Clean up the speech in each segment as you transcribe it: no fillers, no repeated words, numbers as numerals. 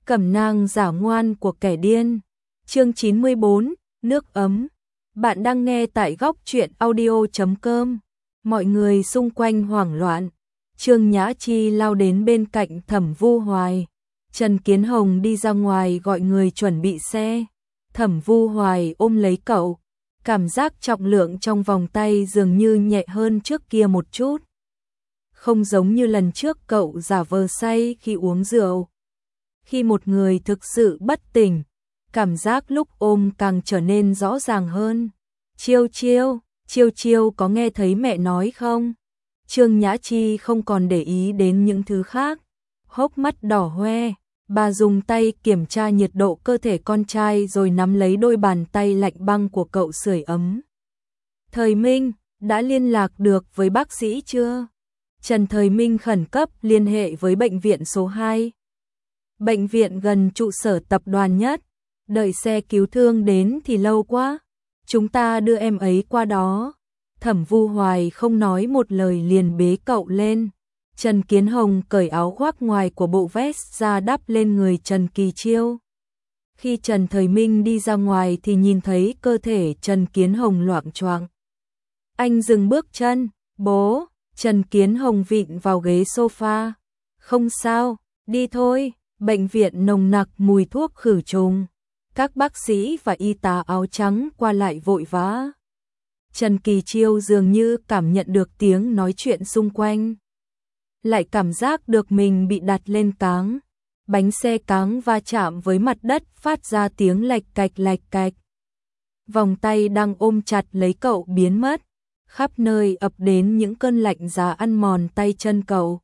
Cẩm nang giả ngoan của kẻ điên. Chương 94, nước ấm. Bạn đang nghe tại góc truyện audio.com. Mọi người xung quanh hoảng loạn. Trương Nhã Chi lao đến bên cạnh Thẩm Vu Hoài. Trần Kiến Hồng đi ra ngoài gọi người chuẩn bị xe. Thẩm Vu Hoài ôm lấy cậu. Cảm giác trọng lượng trong vòng tay dường như nhẹ hơn trước kia một chút. Không giống như lần trước cậu giả vờ say khi uống rượu. Khi một người thực sự bất tỉnh, cảm giác lúc ôm càng trở nên rõ ràng hơn. Chiêu chiêu có nghe thấy mẹ nói không? Trương Nhã Chi không còn để ý đến những thứ khác. Hốc mắt đỏ hoe, bà dùng tay kiểm tra nhiệt độ cơ thể con trai rồi nắm lấy đôi bàn tay lạnh băng của cậu sưởi ấm. Thời Minh, đã liên lạc được với bác sĩ chưa? Trần Thời Minh khẩn cấp liên hệ với bệnh viện số 2. Bệnh viện gần trụ sở tập đoàn nhất. Đợi xe cứu thương đến thì lâu quá. Chúng ta đưa em ấy qua đó. Thẩm Vu Hoài không nói một lời liền bế cậu lên. Trần Kiến Hồng cởi áo khoác ngoài của bộ vest ra đắp lên người Trần Kỳ Chiêu. Khi Trần Thời Minh đi ra ngoài thì nhìn thấy cơ thể Trần Kiến Hồng loạng choạng. Anh dừng bước chân. Bố. Trần Kiến Hồng vịn vào ghế sofa. Không sao, đi thôi. Bệnh viện nồng nặc mùi thuốc khử trùng. Các bác sĩ và y tá áo trắng qua lại vội vã. Trần Kỳ Chiêu dường như cảm nhận được tiếng nói chuyện xung quanh. Lại cảm giác được mình bị đặt lên cáng. Bánh xe cáng va chạm với mặt đất phát ra tiếng lạch cạch. Vòng tay đang ôm chặt lấy cậu biến mất. Khắp nơi ập đến những cơn lạnh giá ăn mòn tay chân cậu.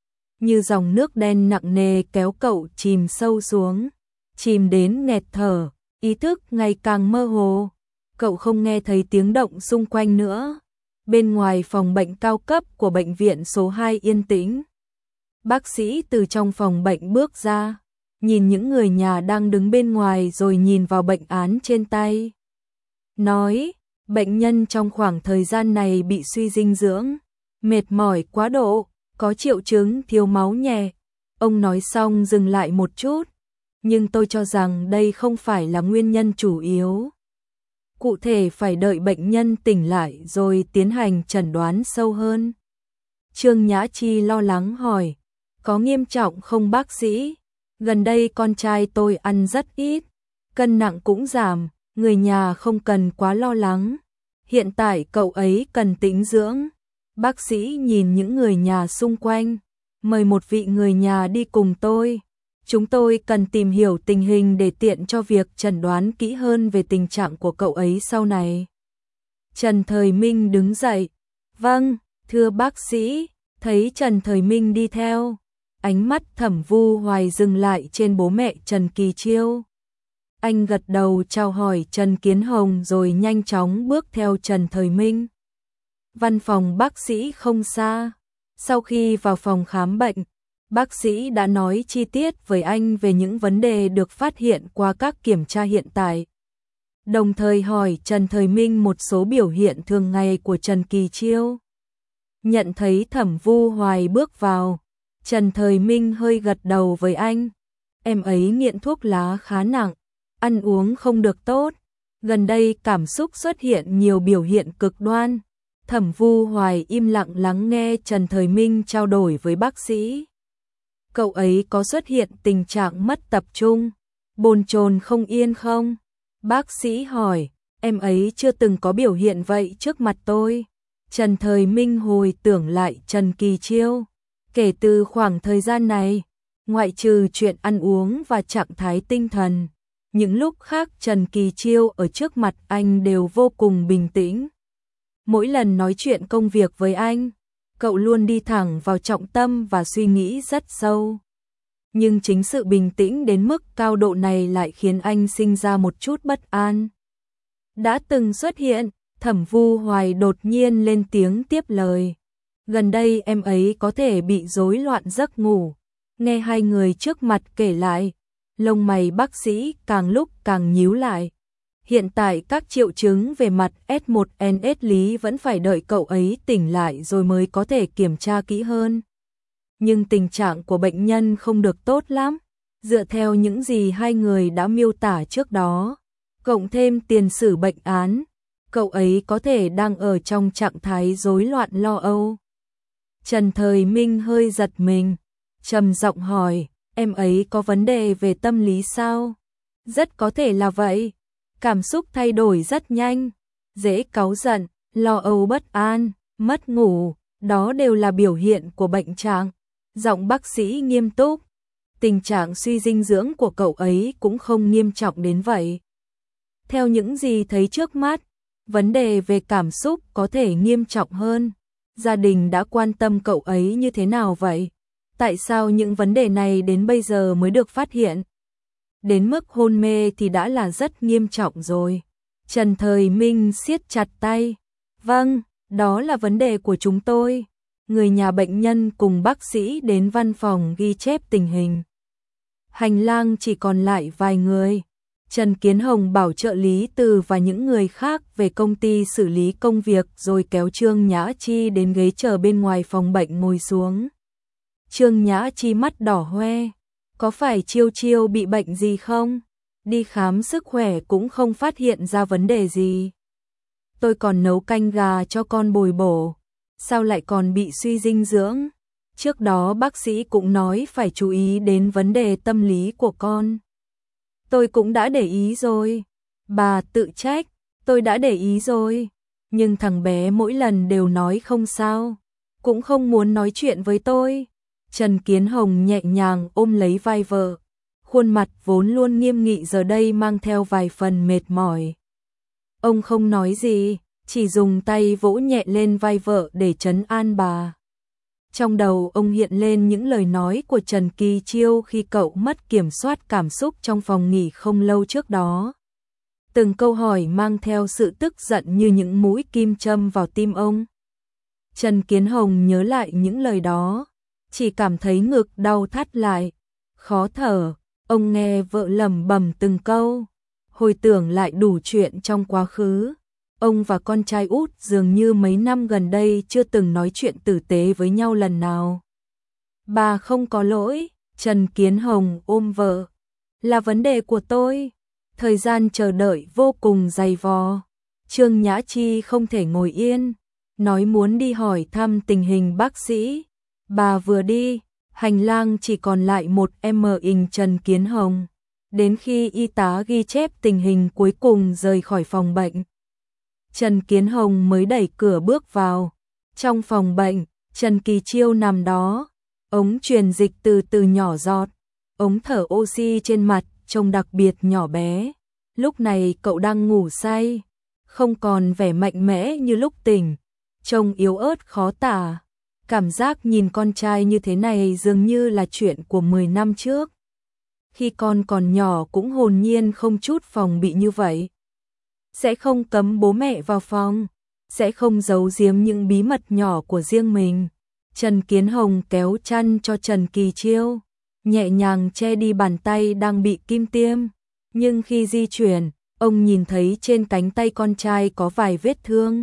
Như dòng nước đen nặng nề kéo cậu chìm sâu xuống. Chìm đến nghẹt thở, ý thức ngày càng mơ hồ. Cậu không nghe thấy tiếng động xung quanh nữa. Bên ngoài phòng bệnh cao cấp của bệnh viện số 2 yên tĩnh. Bác sĩ từ trong phòng bệnh bước ra, nhìn những người nhà đang đứng bên ngoài rồi nhìn vào bệnh án trên tay. Nói, bệnh nhân trong khoảng thời gian này bị suy dinh dưỡng, mệt mỏi quá độ, có triệu chứng thiếu máu nhẹ. Ông nói xong dừng lại một chút, nhưng tôi cho rằng đây không phải là nguyên nhân chủ yếu. Cụ thể phải đợi bệnh nhân tỉnh lại rồi tiến hành chẩn đoán sâu hơn. Trương Nhã Chi lo lắng hỏi, có nghiêm trọng không bác sĩ? Gần đây con trai tôi ăn rất ít, cân nặng cũng giảm, người nhà không cần quá lo lắng. Hiện tại cậu ấy cần tĩnh dưỡng. Bác sĩ nhìn những người nhà xung quanh, mời một vị người nhà đi cùng tôi. Chúng tôi cần tìm hiểu tình hình để tiện cho việc chẩn đoán kỹ hơn về tình trạng của cậu ấy sau này. Trần Thời Minh đứng dậy. Vâng, thưa bác sĩ. Thấy Trần Thời Minh đi theo, ánh mắt Thẩm Vu Hoài dừng lại trên bố mẹ Trần Kỳ Chiêu. Anh gật đầu chào hỏi Trần Kiến Hồng rồi nhanh chóng bước theo Trần Thời Minh. Văn phòng bác sĩ không xa. Sau khi vào phòng khám bệnh, bác sĩ đã nói chi tiết với anh về những vấn đề được phát hiện qua các kiểm tra hiện tại. Đồng thời hỏi Trần Thời Minh một số biểu hiện thường ngày của Trần Kỳ Chiêu. Nhận thấy Thẩm Vu Hoài bước vào, Trần Thời Minh hơi gật đầu với anh. Em ấy nghiện thuốc lá khá nặng, ăn uống không được tốt. Gần đây cảm xúc xuất hiện nhiều biểu hiện cực đoan. Thẩm Vu Hoài im lặng lắng nghe Trần Thời Minh trao đổi với bác sĩ. Cậu ấy có xuất hiện tình trạng mất tập trung, bồn chồn không yên không? Bác sĩ hỏi, em ấy chưa từng có biểu hiện vậy trước mặt tôi. Trần Thời Minh hồi tưởng lại Trần Kỳ Chiêu. Kể từ khoảng thời gian này, ngoại trừ chuyện ăn uống và trạng thái tinh thần, những lúc khác Trần Kỳ Chiêu ở trước mặt anh đều vô cùng bình tĩnh. Mỗi lần nói chuyện công việc với anh, cậu luôn đi thẳng vào trọng tâm và suy nghĩ rất sâu. Nhưng chính sự bình tĩnh đến mức cao độ này lại khiến anh sinh ra một chút bất an. Đã từng xuất hiện, Thẩm Vu Hoài đột nhiên lên tiếng tiếp lời. Gần đây em ấy có thể bị rối loạn giấc ngủ. Nghe hai người trước mặt kể lại, lông mày bác sĩ càng lúc càng nhíu lại. Hiện tại các triệu chứng về mặt S1NS lý vẫn phải đợi cậu ấy tỉnh lại rồi mới có thể kiểm tra kỹ hơn. Nhưng tình trạng của bệnh nhân không được tốt lắm. Dựa theo những gì hai người đã miêu tả trước đó, cộng thêm tiền sử bệnh án, cậu ấy có thể đang ở trong trạng thái rối loạn lo âu. Trần Thời Minh hơi giật mình, trầm giọng hỏi, em ấy có vấn đề về tâm lý sao? Rất có thể là vậy. Cảm xúc thay đổi rất nhanh, dễ cáu giận, lo âu bất an, mất ngủ, đó đều là biểu hiện của bệnh trạng. Giọng bác sĩ nghiêm túc, tình trạng suy dinh dưỡng của cậu ấy cũng không nghiêm trọng đến vậy. Theo những gì thấy trước mắt, vấn đề về cảm xúc có thể nghiêm trọng hơn. Gia đình đã quan tâm cậu ấy như thế nào vậy? Tại sao những vấn đề này đến bây giờ mới được phát hiện? Đến mức hôn mê thì đã là rất nghiêm trọng rồi. Trần Thời Minh siết chặt tay. Vâng, đó là vấn đề của chúng tôi. Người nhà bệnh nhân cùng bác sĩ đến văn phòng ghi chép tình hình. Hành lang chỉ còn lại vài người. Trần Kiến Hồng bảo trợ lý Từ và những người khác về công ty xử lý công việc rồi kéo Trương Nhã Chi đến ghế chờ bên ngoài phòng bệnh ngồi xuống. Trương Nhã Chi mắt đỏ hoe. Có phải Chiêu Chiêu bị bệnh gì không? Đi khám sức khỏe cũng không phát hiện ra vấn đề gì. Tôi còn nấu canh gà cho con bồi bổ. Sao lại còn bị suy dinh dưỡng? Trước đó bác sĩ cũng nói phải chú ý đến vấn đề tâm lý của con. Tôi cũng đã để ý rồi. Bà tự trách, tôi đã để ý rồi. Nhưng thằng bé mỗi lần đều nói không sao, cũng không muốn nói chuyện với tôi. Trần Kiến Hồng nhẹ nhàng ôm lấy vai vợ. Khuôn mặt vốn luôn nghiêm nghị giờ đây mang theo vài phần mệt mỏi. Ông không nói gì, chỉ dùng tay vỗ nhẹ lên vai vợ để trấn an bà. Trong đầu ông hiện lên những lời nói của Trần Kỳ Chiêu khi cậu mất kiểm soát cảm xúc trong phòng nghỉ không lâu trước đó. Từng câu hỏi mang theo sự tức giận như những mũi kim châm vào tim ông. Trần Kiến Hồng nhớ lại những lời đó, chỉ cảm thấy ngực đau thắt lại, khó thở. Ông nghe vợ lẩm bẩm từng câu, hồi tưởng lại đủ chuyện trong quá khứ. Ông và con trai út dường như mấy năm gần đây chưa từng nói chuyện tử tế với nhau lần nào. Bà không có lỗi, Trần Kiến Hồng ôm vợ. Là vấn đề của tôi. Thời gian chờ đợi vô cùng dày vò. Trương Nhã Chi không thể ngồi yên, nói muốn đi hỏi thăm tình hình bác sĩ. Bà vừa đi, hành lang chỉ còn lại một hình Trần Kiến Hồng. Đến khi y tá ghi chép tình hình cuối cùng rời khỏi phòng bệnh, Trần Kiến Hồng mới đẩy cửa bước vào. Trong phòng bệnh, Trần Kỳ Chiêu nằm đó, ống truyền dịch từ từ nhỏ giọt, ống thở oxy trên mặt trông đặc biệt nhỏ bé. Lúc này cậu đang ngủ say, không còn vẻ mạnh mẽ như lúc tỉnh, trông yếu ớt khó tả. Cảm giác nhìn con trai như thế này dường như là chuyện của 10 năm trước. Khi con còn nhỏ cũng hồn nhiên không chút phòng bị như vậy. Sẽ không cấm bố mẹ vào phòng, sẽ không giấu giếm những bí mật nhỏ của riêng mình. Trần Kiến Hồng kéo chăn cho Trần Kỳ Chiêu, nhẹ nhàng che đi bàn tay đang bị kim tiêm. Nhưng khi di chuyển, ông nhìn thấy trên cánh tay con trai có vài vết thương.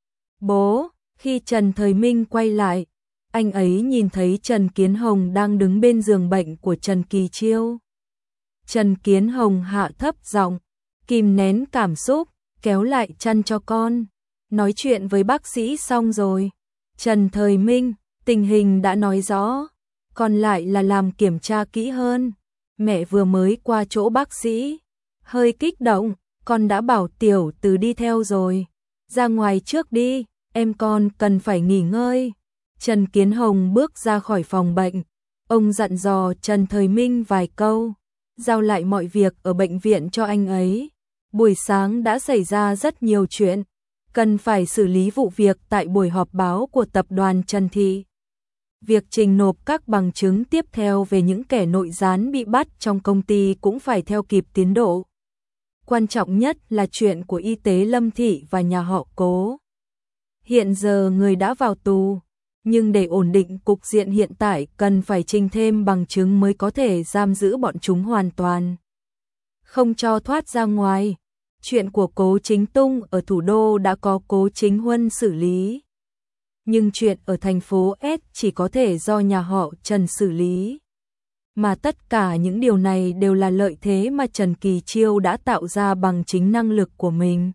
Bố, khi Trần Thời Minh quay lại, anh ấy nhìn thấy Trần Kiến Hồng đang đứng bên giường bệnh của Trần Kỳ Chiêu. Trần Kiến Hồng hạ thấp giọng, kìm nén cảm xúc, kéo lại chăn cho con. Nói chuyện với bác sĩ xong rồi. Trần Thời Minh, tình hình đã nói rõ, còn lại là làm kiểm tra kỹ hơn. Mẹ vừa mới qua chỗ bác sĩ, hơi kích động, con đã bảo Tiểu Từ đi theo rồi. Ra ngoài trước đi, em con cần phải nghỉ ngơi. Trần Kiến Hồng bước ra khỏi phòng bệnh. Ông dặn dò Trần Thời Minh vài câu, giao lại mọi việc ở bệnh viện cho anh ấy. Buổi sáng đã xảy ra rất nhiều chuyện, cần phải xử lý vụ việc tại buổi họp báo của tập đoàn Trần Thị. Việc trình nộp các bằng chứng tiếp theo về những kẻ nội gián bị bắt trong công ty cũng phải theo kịp tiến độ. Quan trọng nhất là chuyện của y tế Lâm Thị và nhà họ Cố. Hiện giờ người đã vào tù, nhưng để ổn định cục diện hiện tại cần phải trình thêm bằng chứng mới có thể giam giữ bọn chúng hoàn toàn, không cho thoát ra ngoài. Chuyện của Cố Chính Tung ở thủ đô đã có Cố Chính Huân xử lý, nhưng chuyện ở thành phố S chỉ có thể do nhà họ Trần xử lý. mà tất cả những điều này đều là lợi thế mà Trần Kỳ Chiêu đã tạo ra bằng chính năng lực của mình.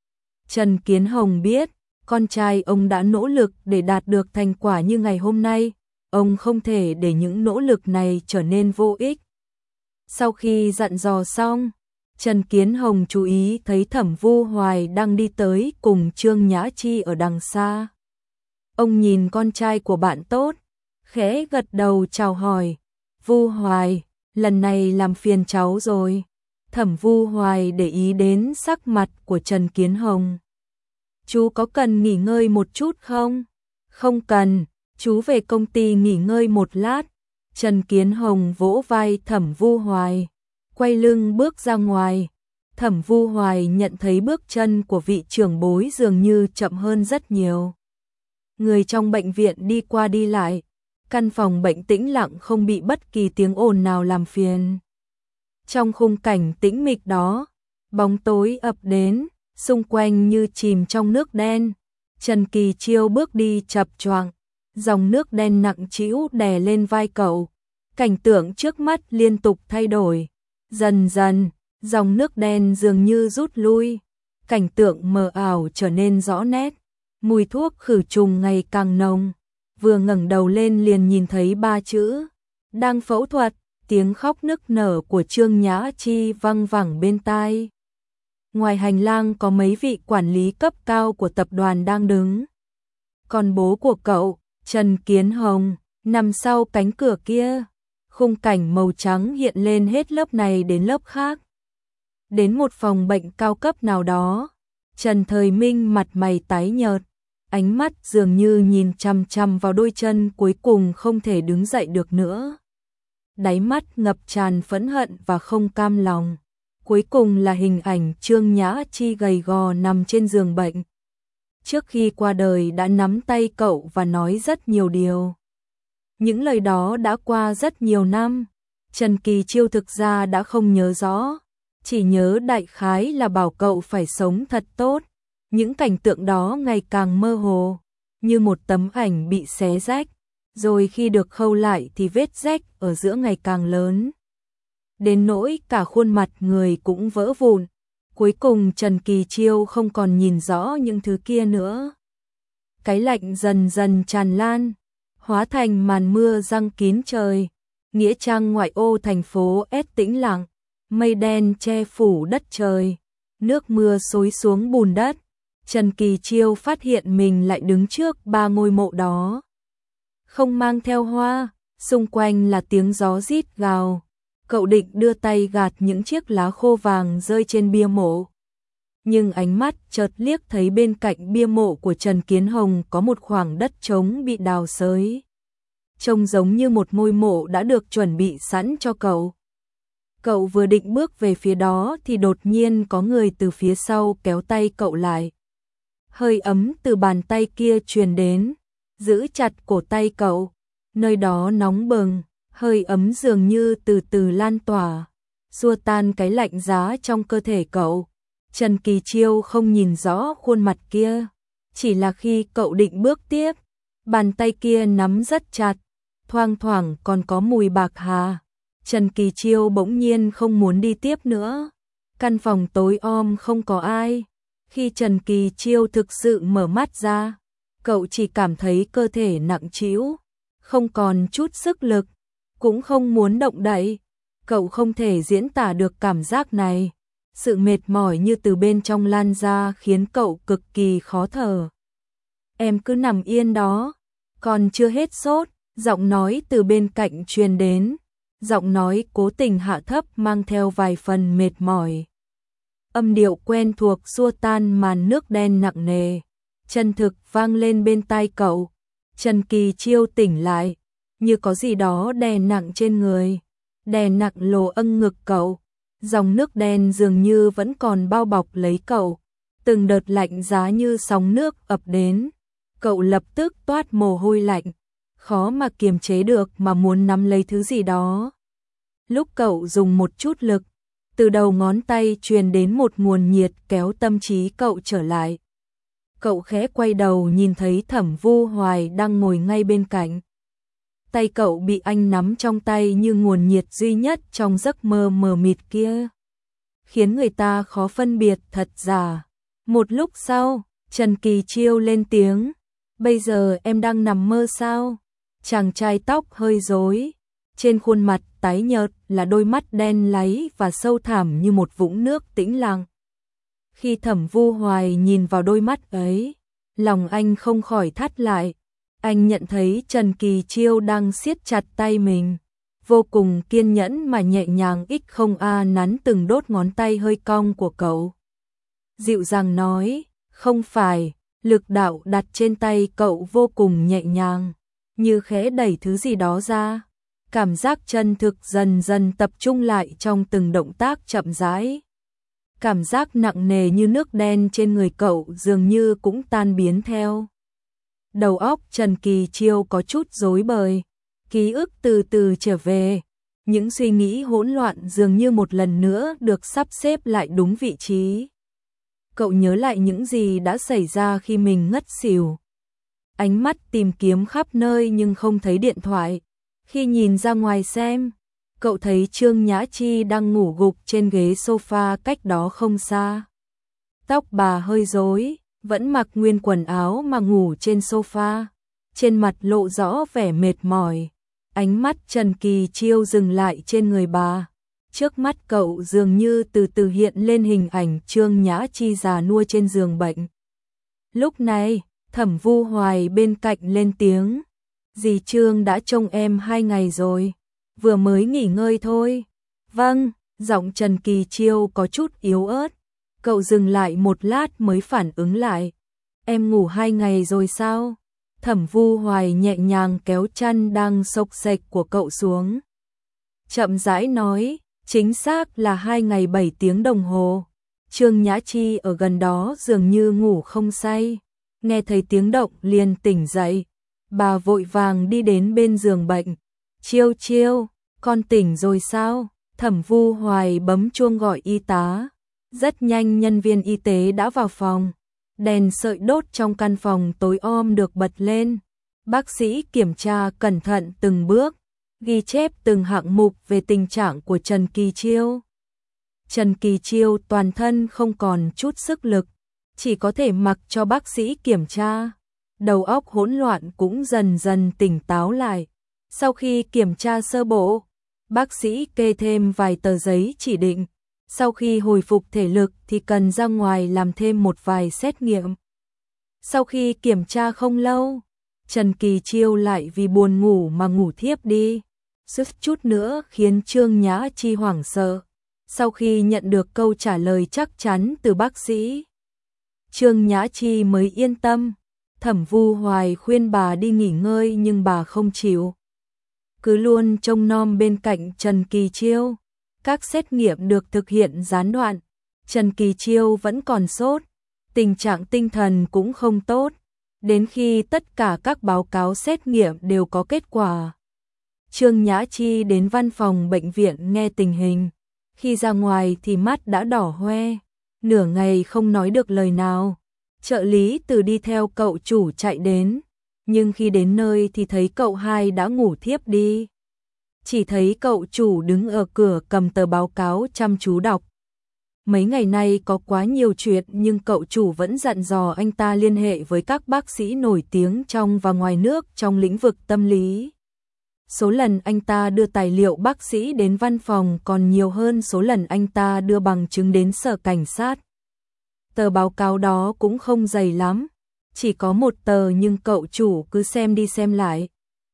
Trần Kiến Hồng biết, con trai ông đã nỗ lực để đạt được thành quả như ngày hôm nay, ông không thể để những nỗ lực này trở nên vô ích. Sau khi dặn dò xong, Trần Kiến Hồng chú ý thấy Thẩm Vu Hoài đang đi tới cùng Trương Nhã Chi ở đằng xa. Ông nhìn con trai của bạn tốt, khẽ gật đầu chào hỏi. Vu Hoài, lần này làm phiền cháu rồi. Thẩm Vu Hoài để ý đến sắc mặt của Trần Kiến Hồng. Chú có cần nghỉ ngơi một chút không? Không cần, chú về công ty nghỉ ngơi một lát. Trần Kiến Hồng vỗ vai Thẩm Vu Hoài, quay lưng bước ra ngoài. Thẩm Vu Hoài nhận thấy bước chân của vị trưởng bối dường như chậm hơn rất nhiều. Người trong bệnh viện đi qua đi lại, căn phòng bệnh tĩnh lặng không bị bất kỳ tiếng ồn nào làm phiền. Trong khung cảnh tĩnh mịch đó, bóng tối ập đến, xung quanh như chìm trong nước đen. Trần Kỳ Chiêu bước đi chập choạng, dòng nước đen nặng trĩu đè lên vai cậu. Cảnh tượng trước mắt liên tục thay đổi. Dần dần, dòng nước đen dường như rút lui. Cảnh tượng mờ ảo trở nên rõ nét. Mùi thuốc khử trùng ngày càng nồng. Vừa ngẩng đầu lên liền nhìn thấy 3 chữ: đang phẫu thuật. Tiếng khóc nức nở của Trương Nhã Chi văng vẳng bên tai. Ngoài hành lang có mấy vị quản lý cấp cao của tập đoàn đang đứng. Còn bố của cậu, Trần Kiến Hồng, nằm sau cánh cửa kia. Khung cảnh màu trắng hiện lên hết lớp này đến lớp khác. Đến một phòng bệnh cao cấp nào đó, Trần Thời Minh mặt mày tái nhợt, ánh mắt dường như nhìn chằm chằm vào đôi chân cuối cùng không thể đứng dậy được nữa. Đáy mắt ngập tràn phẫn hận và không cam lòng. Cuối cùng là hình ảnh Trương Nhã Chi gầy gò nằm trên giường bệnh. Trước khi qua đời đã nắm tay cậu và nói rất nhiều điều. Những lời đó đã qua rất nhiều năm. Trần Kỳ Chiêu thực ra đã không nhớ rõ, chỉ nhớ đại khái là bảo cậu phải sống thật tốt. Những cảnh tượng đó ngày càng mơ hồ, như một tấm ảnh bị xé rách, rồi khi được khâu lại thì vết rách ở giữa ngày càng lớn. Đến nỗi cả khuôn mặt người cũng vỡ vụn. Cuối cùng Trần Kỳ Chiêu không còn nhìn rõ những thứ kia nữa. Cái lạnh dần dần tràn lan, hóa thành màn mưa giăng kín trời. Nghĩa trang ngoại ô thành phố S tĩnh lặng, mây đen che phủ đất trời, nước mưa xối xuống bùn đất. Trần Kỳ Chiêu phát hiện mình lại đứng trước 3 ngôi mộ đó. Không mang theo hoa, xung quanh là tiếng gió rít gào. Cậu định đưa tay gạt những chiếc lá khô vàng rơi trên bia mộ. Nhưng ánh mắt chợt liếc thấy bên cạnh bia mộ của Trần Kiến Hồng có một khoảng đất trống bị đào xới. Trông giống như một ngôi mộ đã được chuẩn bị sẵn cho cậu. Cậu vừa định bước về phía đó thì đột nhiên có người từ phía sau kéo tay cậu lại. Hơi ấm từ bàn tay kia truyền đến, giữ chặt cổ tay cậu. Nơi đó nóng bừng, hơi ấm dường như từ từ lan tỏa, xua tan cái lạnh giá trong cơ thể cậu. Trần Kỳ Chiêu không nhìn rõ khuôn mặt kia, chỉ là khi cậu định bước tiếp, bàn tay kia nắm rất chặt, thoang thoảng còn có mùi bạc hà. Trần Kỳ Chiêu bỗng nhiên không muốn đi tiếp nữa. Căn phòng tối om không có ai. Khi Trần Kỳ Chiêu thực sự mở mắt ra, cậu chỉ cảm thấy cơ thể nặng trĩu, không còn chút sức lực, cũng không muốn động đậy. Cậu không thể diễn tả được cảm giác này. Sự mệt mỏi như từ bên trong lan ra khiến cậu cực kỳ khó thở. Em cứ nằm yên đó, còn chưa hết sốt. Giọng nói từ bên cạnh truyền đến, giọng nói cố tình hạ thấp mang theo vài phần mệt mỏi. Âm điệu quen thuộc xua tan màn nước đen nặng nề, chân thực vang lên bên tai cậu. Trần Kỳ Chiêu tỉnh lại, như có gì đó đè nặng trên người, đè nặng lồ âng ngực cậu. Dòng nước đen dường như vẫn còn bao bọc lấy cậu, từng đợt lạnh giá như sóng nước ập đến. Cậu lập tức toát mồ hôi lạnh, khó mà kiềm chế được mà muốn nắm lấy thứ gì đó. Lúc cậu dùng một chút lực, từ đầu ngón tay truyền đến một nguồn nhiệt kéo tâm trí cậu trở lại. Cậu khẽ quay đầu nhìn thấy Thẩm Vu Hoài đang ngồi ngay bên cạnh. tay cậu bị anh nắm trong tay như nguồn nhiệt duy nhất trong giấc mơ mờ mịt kia, khiến người ta khó phân biệt thật giả. Một lúc sau, Trần Kỳ Chiêu lên tiếng, bây giờ em đang nằm mơ sao? Chàng trai tóc hơi rối, trên khuôn mặt tái nhợt là đôi mắt đen láy và sâu thẳm như một vũng nước tĩnh lặng. Khi Thẩm Vu Hoài nhìn vào đôi mắt ấy, lòng anh không khỏi thắt lại. Anh nhận thấy Trần Kỳ Chiêu đang siết chặt tay mình, vô cùng kiên nhẫn mà nhẹ nhàng nắn từng đốt ngón tay hơi cong của cậu. Dịu dàng nói, không phải, lực đạo đặt trên tay cậu vô cùng nhẹ nhàng, như khẽ đẩy thứ gì đó ra. Cảm giác chân thực dần dần tập trung lại trong từng động tác chậm rãi. Cảm giác nặng nề như nước đen trên người cậu dường như cũng tan biến theo. Đầu óc Trần Kỳ Chiêu có chút rối bời, ký ức từ từ trở về, những suy nghĩ hỗn loạn dường như một lần nữa được sắp xếp lại đúng vị trí. Cậu nhớ lại những gì đã xảy ra khi mình ngất xỉu. Ánh mắt tìm kiếm khắp nơi nhưng không thấy điện thoại. Khi nhìn ra ngoài xem, cậu thấy Trương Nhã Chi đang ngủ gục trên ghế sofa cách đó không xa. Tóc bà hơi rối, vẫn mặc nguyên quần áo mà ngủ trên sofa, trên mặt lộ rõ vẻ mệt mỏi. Ánh mắt Trần Kỳ Chiêu dừng lại trên người bà. Trước mắt cậu dường như từ từ hiện lên hình ảnh Trương Nhã Chi già nua trên giường bệnh. Lúc này, Thẩm Vu Hoài bên cạnh lên tiếng, dì Trương đã trông em 2 ngày rồi, vừa mới nghỉ ngơi thôi. Vâng, giọng Trần Kỳ Chiêu có chút yếu ớt. Cậu dừng lại một lát mới phản ứng lại. Em ngủ 2 ngày rồi sao? Thẩm Vu Hoài nhẹ nhàng kéo chăn đang xộc xệch của cậu xuống. Chậm rãi nói, chính xác là 2 ngày 7 tiếng đồng hồ. Trương Nhã Chi ở gần đó dường như ngủ không say. Nghe thấy tiếng động liền tỉnh dậy. Bà vội vàng đi đến bên giường bệnh. Chiêu Chiêu, con tỉnh rồi sao? Thẩm Vu Hoài bấm chuông gọi y tá. Rất nhanh nhân viên y tế đã vào phòng. Đèn sợi đốt trong căn phòng tối om được bật lên. Bác sĩ kiểm tra cẩn thận từng bước, ghi chép từng hạng mục về tình trạng của Trần Kỳ Chiêu. Trần Kỳ Chiêu toàn thân không còn chút sức lực, chỉ có thể mặc cho bác sĩ kiểm tra. Đầu óc hỗn loạn cũng dần dần tỉnh táo lại. Sau khi kiểm tra sơ bộ, bác sĩ kê thêm vài tờ giấy chỉ định. Sau khi hồi phục thể lực thì cần ra ngoài làm thêm một vài xét nghiệm. Sau khi kiểm tra không lâu, Trần Kỳ Chiêu lại vì buồn ngủ mà ngủ thiếp đi. Suýt chút nữa khiến Trương Nhã Chi hoảng sợ. Sau khi nhận được câu trả lời chắc chắn từ bác sĩ, Trương Nhã Chi mới yên tâm. Thẩm Vu Hoài khuyên bà đi nghỉ ngơi nhưng bà không chịu, cứ luôn trông nom bên cạnh Trần Kỳ Chiêu. Các xét nghiệm được thực hiện gián đoạn. Trần Kỳ Chiêu vẫn còn sốt, tình trạng tinh thần cũng không tốt. Đến khi tất cả các báo cáo xét nghiệm đều có kết quả, Trương Nhã Chi đến văn phòng bệnh viện nghe tình hình. Khi ra ngoài thì mắt đã đỏ hoe, nửa ngày không nói được lời nào. Trợ lý Từ đi theo cậu chủ chạy đến, nhưng khi đến nơi thì thấy cậu hai đã ngủ thiếp đi. Chỉ thấy cậu chủ đứng ở cửa cầm tờ báo cáo chăm chú đọc. Mấy ngày nay có quá nhiều chuyện nhưng cậu chủ vẫn dặn dò anh ta liên hệ với các bác sĩ nổi tiếng trong và ngoài nước trong lĩnh vực tâm lý. Số lần anh ta đưa tài liệu bác sĩ đến văn phòng còn nhiều hơn số lần anh ta đưa bằng chứng đến sở cảnh sát. Tờ báo cáo đó cũng không dày lắm, chỉ có một tờ nhưng cậu chủ cứ xem đi xem lại,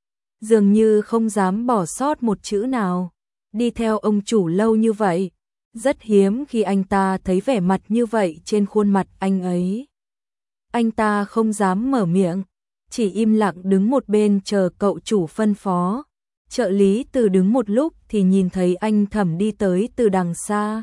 dường như không dám bỏ sót một chữ nào. Đi theo ông chủ lâu như vậy, rất hiếm khi anh ta thấy vẻ mặt như vậy trên khuôn mặt anh ấy. Anh ta không dám mở miệng, chỉ im lặng đứng một bên chờ cậu chủ phân phó. Trợ lý Từ đứng một lúc thì nhìn thấy anh Thẩm đi tới từ đằng xa.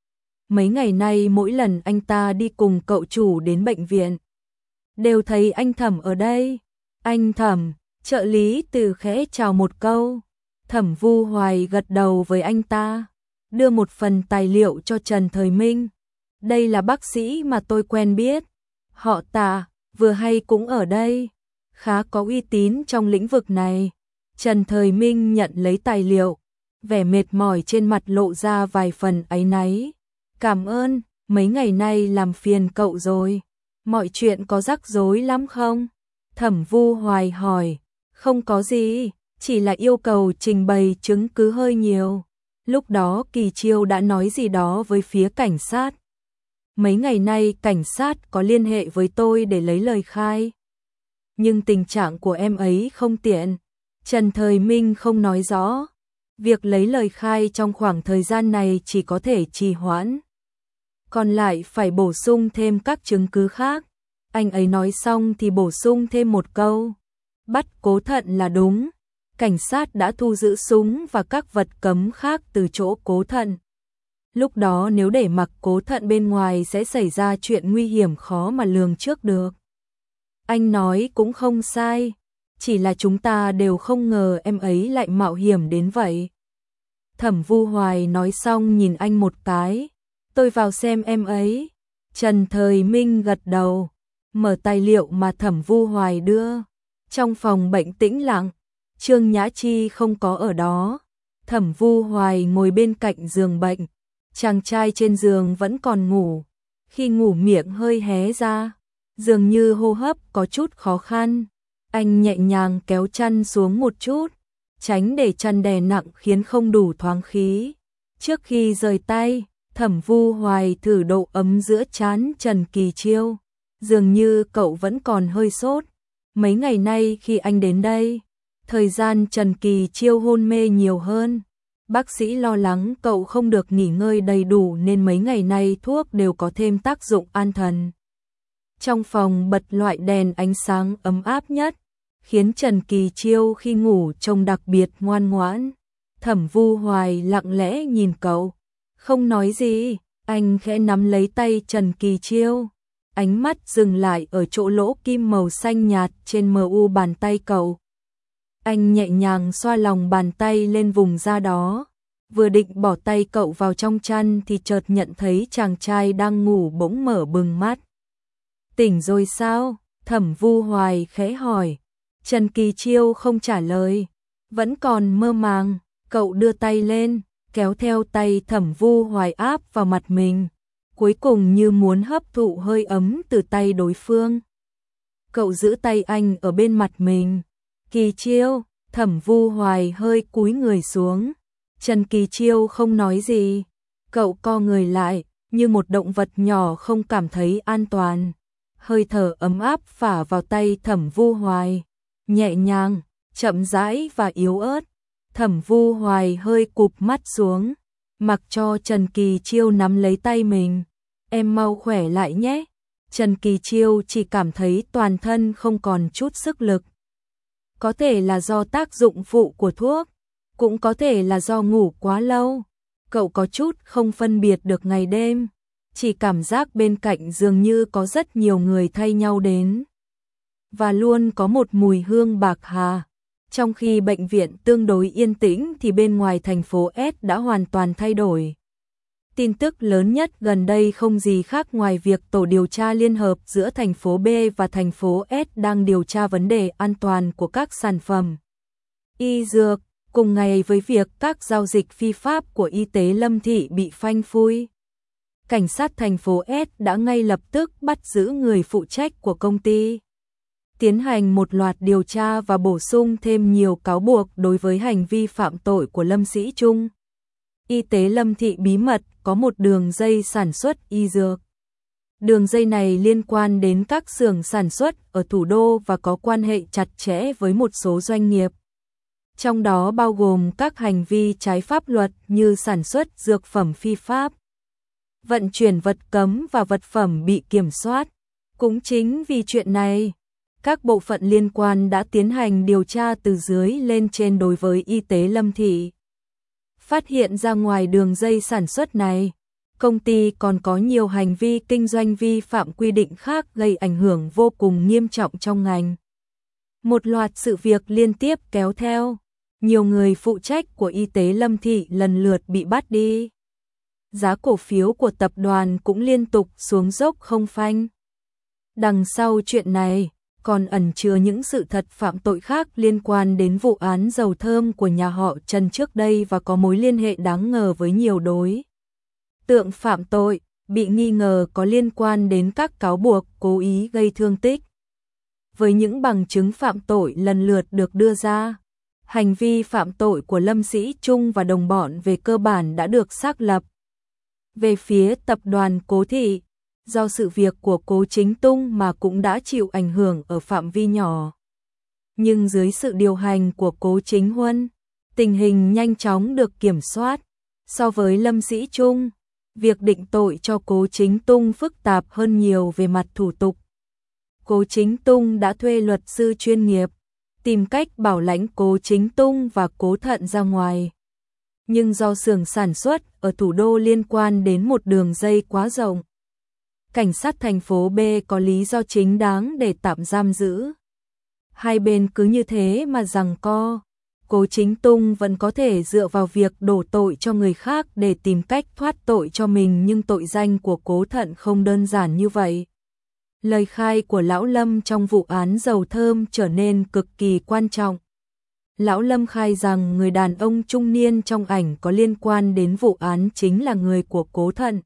Mấy ngày nay mỗi lần anh ta đi cùng cậu chủ đến bệnh viện, đều thấy anh Thẩm ở đây. Anh Thẩm, trợ lý Từ khẽ chào một câu. Thẩm Vu Hoài gật đầu với anh ta, đưa một phần tài liệu cho Trần Thời Minh. Đây là bác sĩ mà tôi quen biết, họ Tạ, vừa hay cũng ở đây, khá có uy tín trong lĩnh vực này. Trần Thời Minh nhận lấy tài liệu, vẻ mệt mỏi trên mặt lộ ra vài phần áy náy. Cảm ơn, mấy ngày nay làm phiền cậu rồi. Mọi chuyện có rắc rối lắm không? Thẩm Vu Hoài hỏi. Không có gì, chỉ là yêu cầu trình bày chứng cứ hơi nhiều. Lúc đó Kỳ Chiêu đã nói gì đó với phía cảnh sát. Mấy ngày nay cảnh sát có liên hệ với tôi để lấy lời khai. Nhưng tình trạng của em ấy không tiện. Trần Thời Minh không nói rõ. Việc lấy lời khai trong khoảng thời gian này chỉ có thể trì hoãn. Còn lại phải bổ sung thêm các chứng cứ khác. Anh ấy nói xong thì bổ sung thêm một câu. Bắt Cố Thận là đúng. Cảnh sát đã thu giữ súng và các vật cấm khác từ chỗ Cố Thận. Lúc đó nếu để mặc Cố Thận bên ngoài sẽ xảy ra chuyện nguy hiểm khó mà lường trước được. Anh nói cũng không sai. Chỉ là chúng ta đều không ngờ em ấy lại mạo hiểm đến vậy. Thẩm Vu Hoài nói xong nhìn anh một cái. Tôi vào xem em ấy. Trần Thời Minh gật đầu. Mở tài liệu mà Thẩm Vu Hoài đưa. Trong phòng bệnh tĩnh lặng. Trương Nhã Chi không có ở đó. Thẩm Vu Hoài ngồi bên cạnh giường bệnh. Chàng trai trên giường vẫn còn ngủ. Khi ngủ miệng hơi hé ra. Dường như hô hấp có chút khó khăn. Anh nhẹ nhàng kéo chăn xuống một chút. Tránh để chăn đè nặng khiến không đủ thoáng khí. Trước khi rời tay, Thẩm Vu Hoài thử độ ấm giữa trán Trần Kỳ Chiêu. Dường như cậu vẫn còn hơi sốt. Mấy ngày nay khi anh đến đây, thời gian Trần Kỳ Chiêu hôn mê nhiều hơn. Bác sĩ lo lắng cậu không được nghỉ ngơi đầy đủ nên mấy ngày nay thuốc đều có thêm tác dụng an thần. Trong phòng bật loại đèn ánh sáng ấm áp nhất, khiến Trần Kỳ Chiêu khi ngủ trông đặc biệt ngoan ngoãn. Thẩm Vu Hoài lặng lẽ nhìn cậu, không nói gì, anh khẽ nắm lấy tay Trần Kỳ Chiêu. Ánh mắt dừng lại ở chỗ lỗ kim màu xanh nhạt trên mu bàn tay cậu. Anh nhẹ nhàng xoa lòng bàn tay lên vùng da đó. Vừa định bỏ tay cậu vào trong chăn thì chợt nhận thấy chàng trai đang ngủ bỗng mở bừng mắt. Tỉnh rồi sao? Thẩm Vu Hoài khẽ hỏi. Trần Kỳ Chiêu không trả lời. Vẫn còn mơ màng, cậu đưa tay lên, kéo theo tay Thẩm Vu Hoài áp vào mặt mình. Cuối cùng như muốn hấp thụ hơi ấm từ tay đối phương. Cậu giữ tay anh ở bên mặt mình. Kỳ Chiêu, Thẩm Vu Hoài hơi cúi người xuống. Trần Kỳ Chiêu không nói gì. Cậu co người lại, như một động vật nhỏ không cảm thấy an toàn. Hơi thở ấm áp phả vào tay Thẩm Vu Hoài. Nhẹ nhàng, chậm rãi và yếu ớt. Thẩm Vu Hoài hơi cụp mắt xuống. Mặc cho Trần Kỳ Chiêu nắm lấy tay mình. Em mau khỏe lại nhé. Trần Kỳ Chiêu chỉ cảm thấy toàn thân không còn chút sức lực. Có thể là do tác dụng phụ của thuốc, cũng có thể là do ngủ quá lâu. Cậu có chút không phân biệt được ngày đêm, chỉ cảm giác bên cạnh dường như có rất nhiều người thay nhau đến. Và luôn có một mùi hương bạc hà. Trong khi bệnh viện tương đối yên tĩnh thì bên ngoài thành phố S đã hoàn toàn thay đổi. Tin tức lớn nhất gần đây không gì khác ngoài việc tổ điều tra liên hợp giữa thành phố B và thành phố S đang điều tra vấn đề an toàn của các sản phẩm y dược, cùng ngày với việc các giao dịch phi pháp của y tế Lâm Thị bị phanh phui. Cảnh sát thành phố S đã ngay lập tức bắt giữ người phụ trách của công ty, tiến hành một loạt điều tra và bổ sung thêm nhiều cáo buộc đối với hành vi phạm tội của Lâm Sĩ Trung. Y tế Lâm Thị bí mật có một đường dây sản xuất y dược. Đường dây này liên quan đến các xưởng sản xuất ở thủ đô và có quan hệ chặt chẽ với một số doanh nghiệp. Trong đó bao gồm các hành vi trái pháp luật như sản xuất dược phẩm phi pháp, vận chuyển vật cấm và vật phẩm bị kiểm soát. Cũng chính vì chuyện này, các bộ phận liên quan đã tiến hành điều tra từ dưới lên trên đối với y tế Lâm Thị. Phát hiện ra ngoài đường dây sản xuất này, công ty còn có nhiều hành vi kinh doanh vi phạm quy định khác gây ảnh hưởng vô cùng nghiêm trọng trong ngành. Một loạt sự việc liên tiếp kéo theo, nhiều người phụ trách của y tế Lâm Thị lần lượt bị bắt đi. Giá cổ phiếu của tập đoàn cũng liên tục xuống dốc không phanh. Đằng sau chuyện này, còn ẩn chứa những sự thật phạm tội khác liên quan đến vụ án dầu thơm của nhà họ Trần trước đây và có mối liên hệ đáng ngờ với nhiều đối tượng phạm tội, bị nghi ngờ có liên quan đến các cáo buộc cố ý gây thương tích. Với những bằng chứng phạm tội lần lượt được đưa ra, hành vi phạm tội của Lâm Sĩ Trung và đồng bọn về cơ bản đã được xác lập. Về phía tập đoàn Cố Thị, do sự việc của Cố Chính Tung mà cũng đã chịu ảnh hưởng ở phạm vi nhỏ. Nhưng dưới sự điều hành của Cố Chính Huân, tình hình nhanh chóng được kiểm soát. So với Lâm Sĩ Trung, việc định tội cho Cố Chính Tung phức tạp hơn nhiều về mặt thủ tục. Cố Chính Tung đã thuê luật sư chuyên nghiệp, tìm cách bảo lãnh Cố Chính Tung và Cố Thận ra ngoài. Nhưng do xưởng sản xuất ở thủ đô liên quan đến một đường dây quá rộng, cảnh sát thành phố B có lý do chính đáng để tạm giam giữ. Hai bên cứ như thế mà giằng co. Cố Chính Tung vẫn có thể dựa vào việc đổ tội cho người khác để tìm cách thoát tội cho mình, nhưng tội danh của Cố Thận không đơn giản như vậy. Lời khai của Lão Lâm trong vụ án dầu thơm trở nên cực kỳ quan trọng. Lão Lâm khai rằng người đàn ông trung niên trong ảnh có liên quan đến vụ án chính là người của Cố Thận.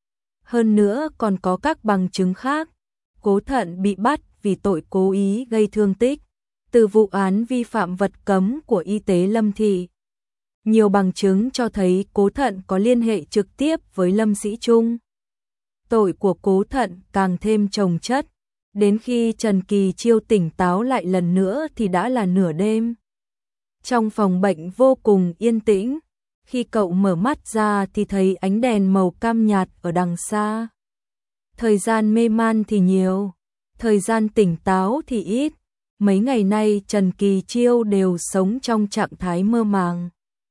Hơn nữa còn có các bằng chứng khác. Cố Thận bị bắt vì tội cố ý gây thương tích từ vụ án vi phạm vật cấm của y tế Lâm Thị. Nhiều bằng chứng cho thấy Cố Thận có liên hệ trực tiếp với Lâm Sĩ Trung. Tội của Cố Thận càng thêm chồng chất. Đến khi Trần Kỳ Chiêu tỉnh táo lại lần nữa thì đã là nửa đêm. Trong phòng bệnh vô cùng yên tĩnh, khi cậu mở mắt ra thì thấy ánh đèn màu cam nhạt ở đằng xa. Thời gian mê man thì nhiều, thời gian tỉnh táo thì ít. Mấy ngày nay Trần Kỳ Chiêu đều sống trong trạng thái mơ màng.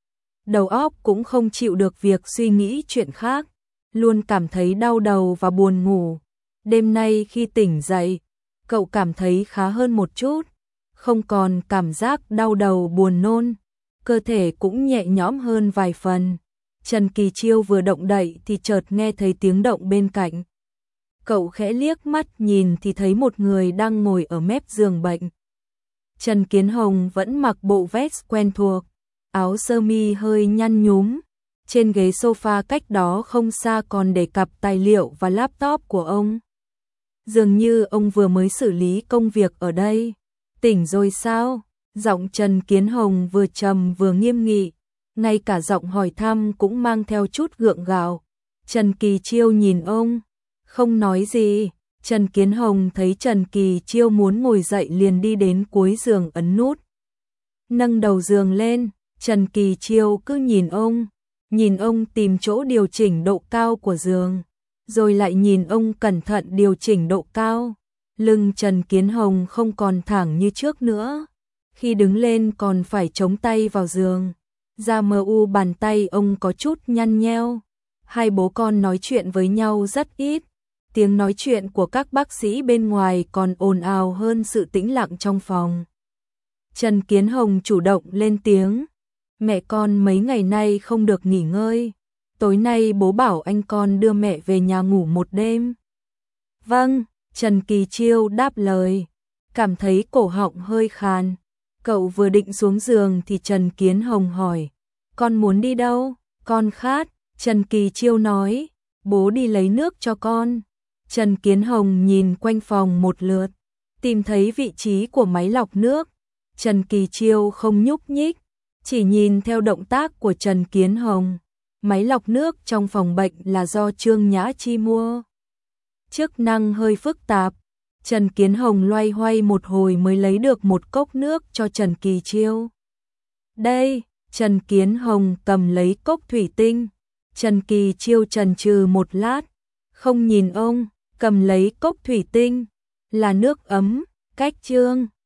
Đầu óc cũng không chịu được việc suy nghĩ chuyện khác, luôn cảm thấy đau đầu và buồn ngủ. Đêm nay khi tỉnh dậy, cậu cảm thấy khá hơn một chút, không còn cảm giác đau đầu buồn nôn, cơ thể cũng nhẹ nhõm hơn vài phần. Trần Kỳ Chiêu vừa động đậy thì chợt nghe thấy tiếng động bên cạnh. Cậu khẽ liếc mắt nhìn thì thấy một người đang ngồi ở mép giường bệnh. Trần Kiến Hồng vẫn mặc bộ vest quen thuộc, áo sơ mi hơi nhăn nhúm. Trên ghế sofa cách đó không xa còn để cặp tài liệu và laptop của ông. Dường như ông vừa mới xử lý công việc ở đây. Tỉnh rồi sao? Giọng Trần Kiến Hồng vừa trầm vừa nghiêm nghị, ngay cả giọng hỏi thăm cũng mang theo chút gượng gạo. Trần Kỳ Chiêu nhìn ông, không nói gì. Trần Kiến Hồng thấy Trần Kỳ Chiêu muốn ngồi dậy liền đi đến cuối giường ấn nút. Nâng đầu giường lên, Trần Kỳ Chiêu cứ nhìn ông tìm chỗ điều chỉnh độ cao của giường, rồi lại nhìn ông cẩn thận điều chỉnh độ cao. Lưng Trần Kiến Hồng không còn thẳng như trước nữa, khi đứng lên còn phải chống tay vào giường. Da mờ u bàn tay ông có chút nhăn nheo. Hai bố con nói chuyện với nhau rất ít. Tiếng nói chuyện của các bác sĩ bên ngoài còn ồn ào hơn sự tĩnh lặng trong phòng. Trần Kiến Hồng chủ động lên tiếng. Mẹ con mấy ngày nay không được nghỉ ngơi. Tối nay bố bảo anh con đưa mẹ về nhà ngủ một đêm. Vâng, Trần Kỳ Chiêu đáp lời, cảm thấy cổ họng hơi khàn. Cậu vừa định xuống giường thì Trần Kiến Hồng hỏi, con muốn đi đâu? Con khát. Trần Kỳ Chiêu nói, bố đi lấy nước cho con. Trần Kiến Hồng nhìn quanh phòng một lượt, tìm thấy vị trí của máy lọc nước. Trần Kỳ Chiêu không nhúc nhích, chỉ nhìn theo động tác của Trần Kiến Hồng. Máy lọc nước trong phòng bệnh là do Trương Nhã Chi mua. Chức năng hơi phức tạp. Trần Kiến Hồng loay hoay một hồi mới lấy được một cốc nước cho Trần Kỳ Chiêu. Đây, Trần Kiến Hồng cầm lấy cốc thủy tinh. Trần Kỳ Chiêu chần chừ một lát, không nhìn ông, cầm lấy cốc thủy tinh. Là nước ấm, cách Trương